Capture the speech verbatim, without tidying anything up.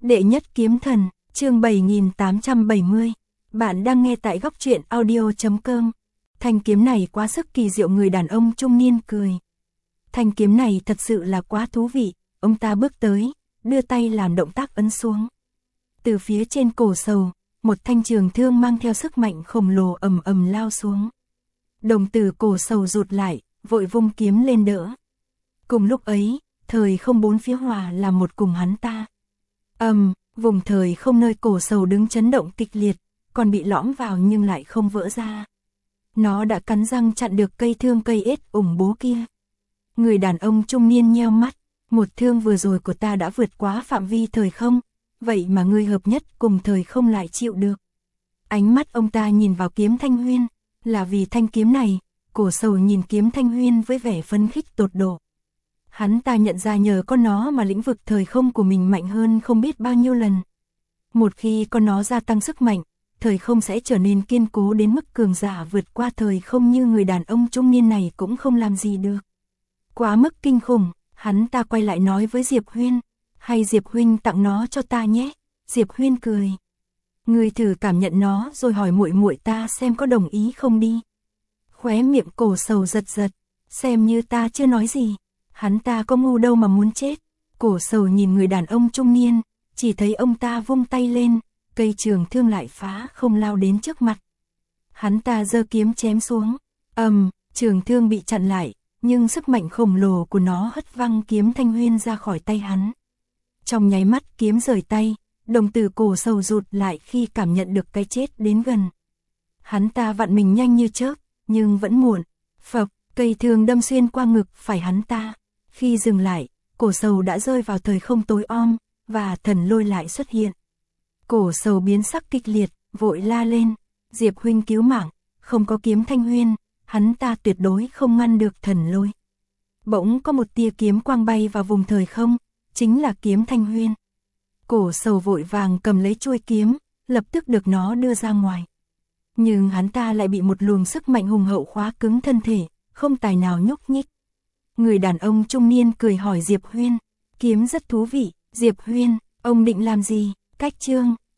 Đệ nhất kiếm thần, chương bảy nghìn tám trăm bảy mươi. Bạn đang nghe tại góc truyện audio chấm com. Thanh kiếm này quá sức kỳ diệu, người đàn ông trung niên cười. Thanh kiếm này thật sự là quá thú vị, ông ta bước tới, đưa tay làm động tác ấn xuống. Từ phía trên cổ sầu, một thanh trường thương mang theo sức mạnh khổng lồ ầm ầm lao xuống. Đồng tử cổ sầu rụt lại, vội vung kiếm lên đỡ. Cùng lúc ấy, thời không bốn phía hòa là một cùng hắn ta. Ầm, um, vùng thời không nơi cổ sầu đứng chấn động kịch liệt, còn bị lõm vào nhưng lại không vỡ ra. Nó đã cắn răng chặn được cây thương cây ết ủng bố kia. Người đàn ông trung niên nheo mắt, một thương vừa rồi của ta đã vượt quá phạm vi thời không, vậy mà ngươi hợp nhất cùng thời không lại chịu được. Ánh mắt ông ta nhìn vào kiếm Thanh Huyên, là vì thanh kiếm này. Cổ sầu nhìn kiếm Thanh Huyên với vẻ phấn khích tột độ. Hắn ta nhận ra nhờ có nó mà lĩnh vực thời không của mình mạnh hơn không biết bao nhiêu lần. Một khi con nó gia tăng sức mạnh, thời không sẽ trở nên kiên cố đến mức cường giả vượt qua thời không như người đàn ông trung niên này cũng không làm gì được. Quá mức kinh khủng, hắn ta quay lại nói với Diệp Huyên, hay Diệp Huynh tặng nó cho ta nhé. Diệp Huyên cười. Ngươi thử cảm nhận nó rồi hỏi muội muội ta xem có đồng ý không đi. Khóe miệng cổ sầu giật giật, xem như ta chưa nói gì. Hắn ta có ngu đâu mà muốn chết. Cổ sầu nhìn người đàn ông trung niên, chỉ thấy ông ta vung tay lên, cây trường thương lại phá không lao đến trước mặt. Hắn ta giơ kiếm chém xuống, ầm, um, trường thương bị chặn lại, nhưng sức mạnh khổng lồ của nó hất văng kiếm Thanh Huyên ra khỏi tay hắn. Trong nháy mắt kiếm rời tay, đồng tử cổ sầu rụt lại khi cảm nhận được cái chết đến gần. Hắn ta vặn mình nhanh như chớp, nhưng vẫn muộn. Phập, cây thương đâm xuyên qua ngực phải hắn ta. Khi dừng lại, cổ sầu đã rơi vào thời không tối om, và thần lôi lại xuất hiện. Cổ sầu biến sắc kịch liệt, vội la lên, Diệp Huynh cứu mạng, không có kiếm Thanh Huyên, hắn ta tuyệt đối không ngăn được thần lôi. Bỗng có một tia kiếm quang bay vào vùng thời không, chính là kiếm Thanh Huyên. Cổ sầu vội vàng cầm lấy chuôi kiếm, lập tức được nó đưa ra ngoài. Nhưng hắn ta lại bị một luồng sức mạnh hùng hậu khóa cứng thân thể, không tài nào nhúc nhích. Người đàn ông trung niên cười hỏi Diệp Huyên, kiếm rất thú vị. Diệp Huyên, ông định làm gì? Cách chương